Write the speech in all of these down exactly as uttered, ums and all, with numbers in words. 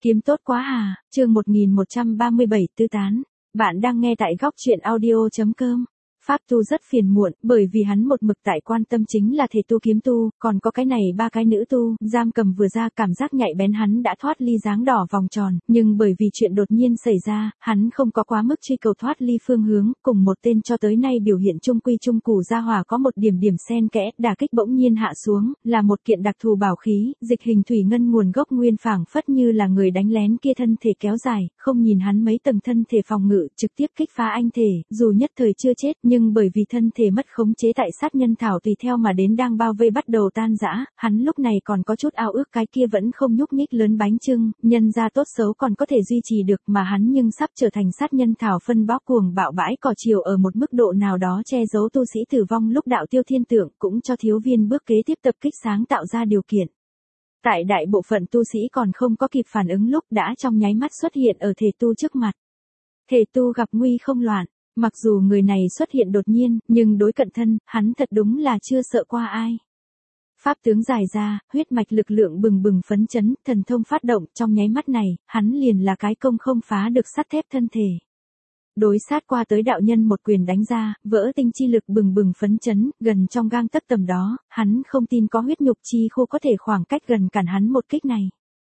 Kiếm tốt quá à, chương một nghìn một trăm ba mươi bảy tư tán. Bạn đang nghe tại góc truyện audio.com. Pháp tu rất phiền muộn, bởi vì hắn một mực tại quan tâm chính là thể tu kiếm tu, còn có cái này ba cái nữ tu, giam cầm vừa ra cảm giác nhạy bén hắn đã thoát ly dáng đỏ vòng tròn, nhưng bởi vì chuyện đột nhiên xảy ra, hắn không có quá mức truy cầu thoát ly phương hướng, cùng một tên cho tới nay biểu hiện trung quy trung củ gia hỏa có một điểm điểm xen kẽ, đả kích bỗng nhiên hạ xuống, là một kiện đặc thù bảo khí, dịch hình thủy ngân nguồn gốc nguyên phảng phất như là người đánh lén kia thân thể kéo dài, không nhìn hắn mấy tầng thân thể phòng ngự, trực tiếp kích phá anh thể, dù nhất thời chưa chết, nhưng bởi vì thân thể mất khống chế tại sát nhân thảo tùy theo mà đến đang bao vây bắt đầu tan rã, hắn lúc này còn có chút ao ước cái kia vẫn không nhúc nhích lớn bánh chưng, nhân ra tốt xấu còn có thể duy trì được mà hắn nhưng sắp trở thành sát nhân thảo phân bó cuồng bạo bãi cỏ chiều ở một mức độ nào đó che giấu tu sĩ tử vong lúc đạo tiêu thiên tượng cũng cho thiếu viên bước kế tiếp tập kích sáng tạo ra điều kiện. Tại đại bộ phận tu sĩ còn không có kịp phản ứng lúc đã trong nháy mắt xuất hiện ở thể tu trước mặt. Thể tu gặp nguy không loạn. Mặc dù người này xuất hiện đột nhiên, nhưng đối cận thân, hắn thật đúng là chưa sợ qua ai. Pháp tướng dài ra, huyết mạch lực lượng bừng bừng phấn chấn, thần thông phát động, trong nháy mắt này, hắn liền là cái công không phá được sắt thép thân thể. Đối sát qua tới đạo nhân một quyền đánh ra, vỡ tinh chi lực bừng bừng phấn chấn, gần trong gang tấc tầm đó, hắn không tin có huyết nhục chi khô có thể khoảng cách gần cản hắn một kích này.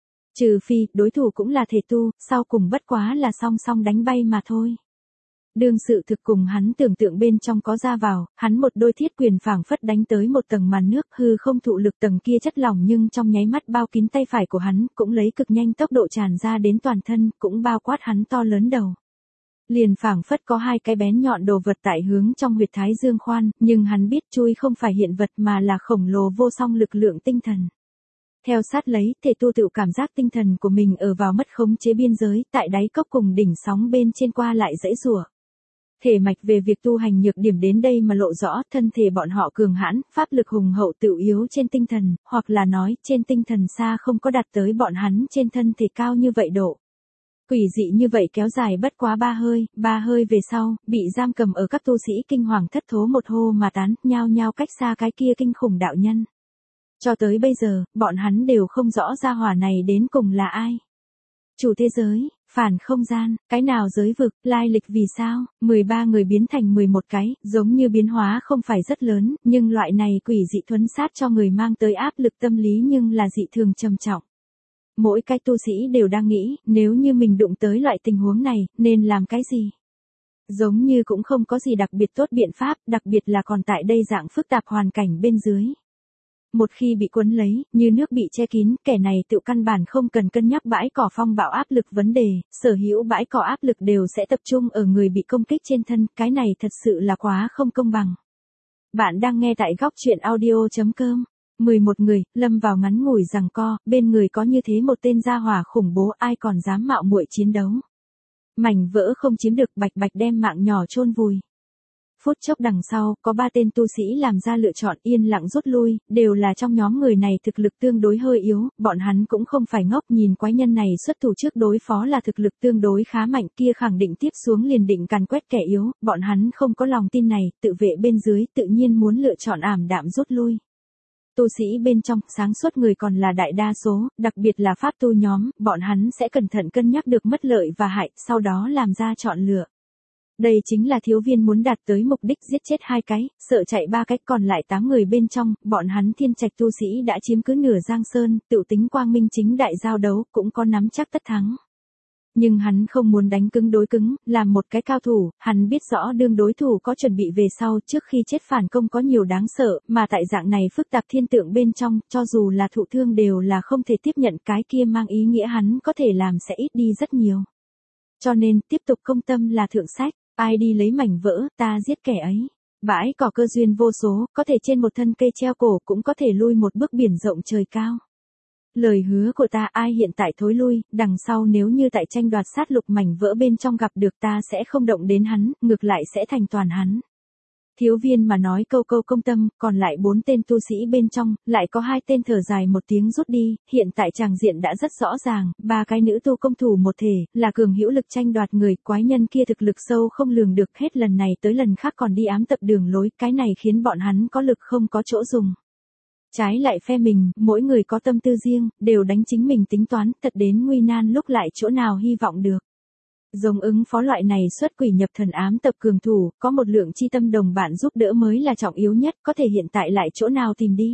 Trừ phi, đối thủ cũng là thể tu, sau cùng bất quá là song song đánh bay mà thôi. Đương sự thực cùng hắn tưởng tượng bên trong có ra vào, hắn một đôi thiết quyền phảng phất đánh tới một tầng màn nước hư không thụ lực tầng kia chất lỏng nhưng trong nháy mắt bao kín tay phải của hắn, cũng lấy cực nhanh tốc độ tràn ra đến toàn thân, cũng bao quát hắn to lớn đầu. Liền phảng phất có hai cái bén nhọn đồ vật tại hướng trong huyệt thái dương khoan, nhưng hắn biết chui không phải hiện vật mà là khổng lồ vô song lực lượng tinh thần. Theo sát lấy, thể tu tự cảm giác tinh thần của mình ở vào mất khống chế biên giới, tại đáy cốc cùng đỉnh sóng bên trên qua lại dãy rủa. Thể mạch về việc tu hành nhược điểm đến đây mà lộ rõ, thân thể bọn họ cường hãn, pháp lực hùng hậu tự yếu trên tinh thần, hoặc là nói, trên tinh thần xa không có đạt tới bọn hắn trên thân thể cao như vậy độ. Quỷ dị như vậy kéo dài bất quá ba hơi, ba hơi về sau, bị giam cầm ở các tu sĩ kinh hoàng thất thố một hô mà tán, nhao nhao cách xa cái kia kinh khủng đạo nhân. Cho tới bây giờ, bọn hắn đều không rõ gia hỏa này đến cùng là ai. Chủ thế giới, phản không gian, cái nào giới vực, lai lịch vì sao, mười ba người biến thành mười một cái, giống như biến hóa không phải rất lớn, nhưng loại này quỷ dị thuấn sát cho người mang tới áp lực tâm lý nhưng là dị thường trầm trọng. Mỗi cái tu sĩ đều đang nghĩ, nếu như mình đụng tới loại tình huống này, nên làm cái gì? Giống như cũng không có gì đặc biệt tốt biện pháp, đặc biệt là còn tại đây dạng phức tạp hoàn cảnh bên dưới. Một khi bị cuốn lấy, như nước bị che kín, kẻ này tự căn bản không cần cân nhắc bãi cỏ phong bạo áp lực vấn đề, sở hữu bãi cỏ áp lực đều sẽ tập trung ở người bị công kích trên thân, cái này thật sự là quá không công bằng. Bạn đang nghe tại góc truyện audio.com. mười một người, lâm vào ngắn ngủi giằng co, bên người có như thế một tên gia hỏa khủng bố ai còn dám mạo muội chiến đấu. Mảnh vỡ không chiếm được bạch bạch đem mạng nhỏ chôn vùi. Phút chốc đằng sau, có ba tên tu sĩ làm ra lựa chọn yên lặng rút lui, đều là trong nhóm người này thực lực tương đối hơi yếu, bọn hắn cũng không phải ngốc nhìn quái nhân này xuất thủ trước đối phó là thực lực tương đối khá mạnh kia khẳng định tiếp xuống liền định càn quét kẻ yếu, bọn hắn không có lòng tin này, tự vệ bên dưới tự nhiên muốn lựa chọn ảm đạm rút lui. Tu sĩ bên trong, sáng suốt người còn là đại đa số, đặc biệt là pháp tu nhóm, bọn hắn sẽ cẩn thận cân nhắc được mất lợi và hại, sau đó làm ra chọn lựa. Đây chính là thiếu viên muốn đạt tới mục đích giết chết hai cái, sợ chạy ba cái còn lại tám người bên trong, bọn hắn thiên trạch tu sĩ đã chiếm cứ nửa Giang Sơn, tự tính quang minh chính đại giao đấu, cũng có nắm chắc tất thắng. Nhưng hắn không muốn đánh cứng đối cứng, làm một cái cao thủ, hắn biết rõ đương đối thủ có chuẩn bị về sau trước khi chết phản công có nhiều đáng sợ, mà tại dạng này phức tạp thiên tượng bên trong, cho dù là thụ thương đều là không thể tiếp nhận cái kia mang ý nghĩa hắn có thể làm sẽ ít đi rất nhiều. Cho nên, tiếp tục công tâm là thượng sách. Ai đi lấy mảnh vỡ, ta giết kẻ ấy. Bãi cỏ cơ duyên vô số, có thể trên một thân cây treo cổ cũng có thể lui một bước biển rộng trời cao. Lời hứa của ta ai hiện tại thối lui, đằng sau nếu như tại tranh đoạt sát lục mảnh vỡ bên trong gặp được ta sẽ không động đến hắn, ngược lại sẽ thành toàn hắn. Thiếu viên mà nói câu câu công tâm, còn lại bốn tên tu sĩ bên trong, lại có hai tên thở dài một tiếng rút đi, hiện tại tràng diện đã rất rõ ràng, ba cái nữ tu công thủ một thể, là cường hữu lực tranh đoạt người, quái nhân kia thực lực sâu không lường được hết lần này tới lần khác còn đi ám tập đường lối, cái này khiến bọn hắn có lực không có chỗ dùng. Trái lại phe mình, mỗi người có tâm tư riêng, đều đánh chính mình tính toán, thật đến nguy nan lúc lại chỗ nào hy vọng được. Giống ứng phó loại này xuất quỷ nhập thần ám tập cường thủ, có một lượng chi tâm đồng bạn giúp đỡ mới là trọng yếu nhất, có thể hiện tại lại chỗ nào tìm đi.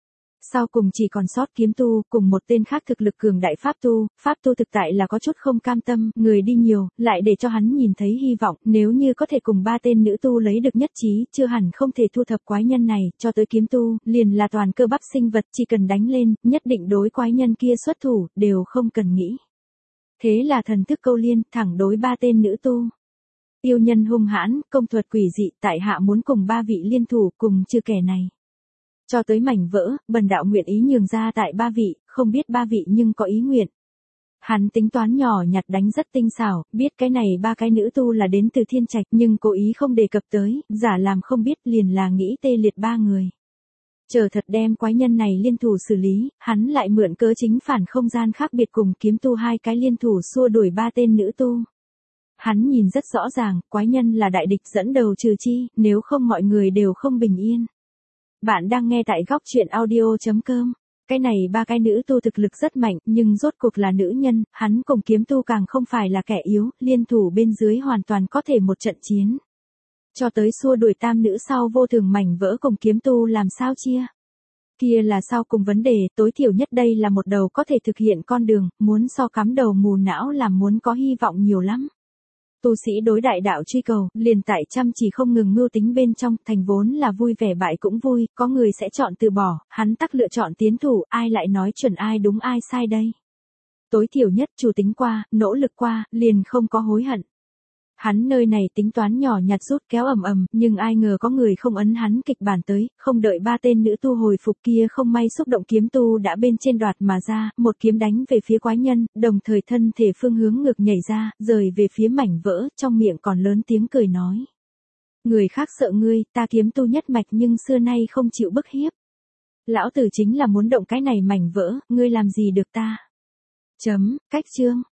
Sau cùng chỉ còn sót kiếm tu, cùng một tên khác thực lực cường đại pháp tu, pháp tu thực tại là có chút không cam tâm, người đi nhiều, lại để cho hắn nhìn thấy hy vọng, nếu như có thể cùng ba tên nữ tu lấy được nhất trí, chưa hẳn không thể thu thập quái nhân này, cho tới kiếm tu, liền là toàn cơ bắp sinh vật, chỉ cần đánh lên, nhất định đối quái nhân kia xuất thủ, đều không cần nghĩ. Thế là thần thức câu liên, thẳng đối ba tên nữ tu. Yêu nhân hung hãn, công thuật quỷ dị, tại hạ muốn cùng ba vị liên thủ, cùng trừ kẻ này. Cho tới mảnh vỡ, bần đạo nguyện ý nhường ra tại ba vị, không biết ba vị nhưng có ý nguyện. Hắn tính toán nhỏ nhặt đánh rất tinh xảo, biết cái này ba cái nữ tu là đến từ thiên trạch nhưng cố ý không đề cập tới, giả làm không biết liền là nghĩ tê liệt ba người. Chờ thật đem quái nhân này liên thủ xử lý, hắn lại mượn cớ chính phản không gian khác biệt cùng kiếm tu hai cái liên thủ xua đuổi ba tên nữ tu. Hắn nhìn rất rõ ràng, quái nhân là đại địch dẫn đầu trừ chi, nếu không mọi người đều không bình yên. Bạn đang nghe tại góc truyện audio chấm com. Cái này ba cái nữ tu thực lực rất mạnh, nhưng rốt cuộc là nữ nhân, hắn cùng kiếm tu càng không phải là kẻ yếu, liên thủ bên dưới hoàn toàn có thể một trận chiến. Cho tới xua đuổi tam nữ sau vô thường mảnh vỡ cùng kiếm tu làm sao chia. Kia là sau cùng vấn đề, tối thiểu nhất đây là một đầu có thể thực hiện con đường, muốn so cắm đầu mù não làm muốn có hy vọng nhiều lắm. Tu sĩ đối đại đạo truy cầu, liền tại chăm chỉ không ngừng mưu tính bên trong, thành vốn là vui vẻ bại cũng vui, có người sẽ chọn từ bỏ, hắn tắc lựa chọn tiến thủ, ai lại nói chuẩn ai đúng ai sai đây. Tối thiểu nhất chủ tính qua, nỗ lực qua, liền không có hối hận. Hắn nơi này tính toán nhỏ nhặt rút kéo ầm ầm, nhưng ai ngờ có người không ấn hắn kịch bản tới, không đợi ba tên nữ tu hồi phục kia không may xúc động kiếm tu đã bên trên đoạt mà ra, một kiếm đánh về phía quái nhân, đồng thời thân thể phương hướng ngược nhảy ra, rời về phía mảnh vỡ, trong miệng còn lớn tiếng cười nói. Người khác sợ ngươi, ta kiếm tu nhất mạch nhưng xưa nay không chịu bức hiếp. Lão tử chính là muốn động cái này mảnh vỡ, ngươi làm gì được ta. Chấm, cách chương.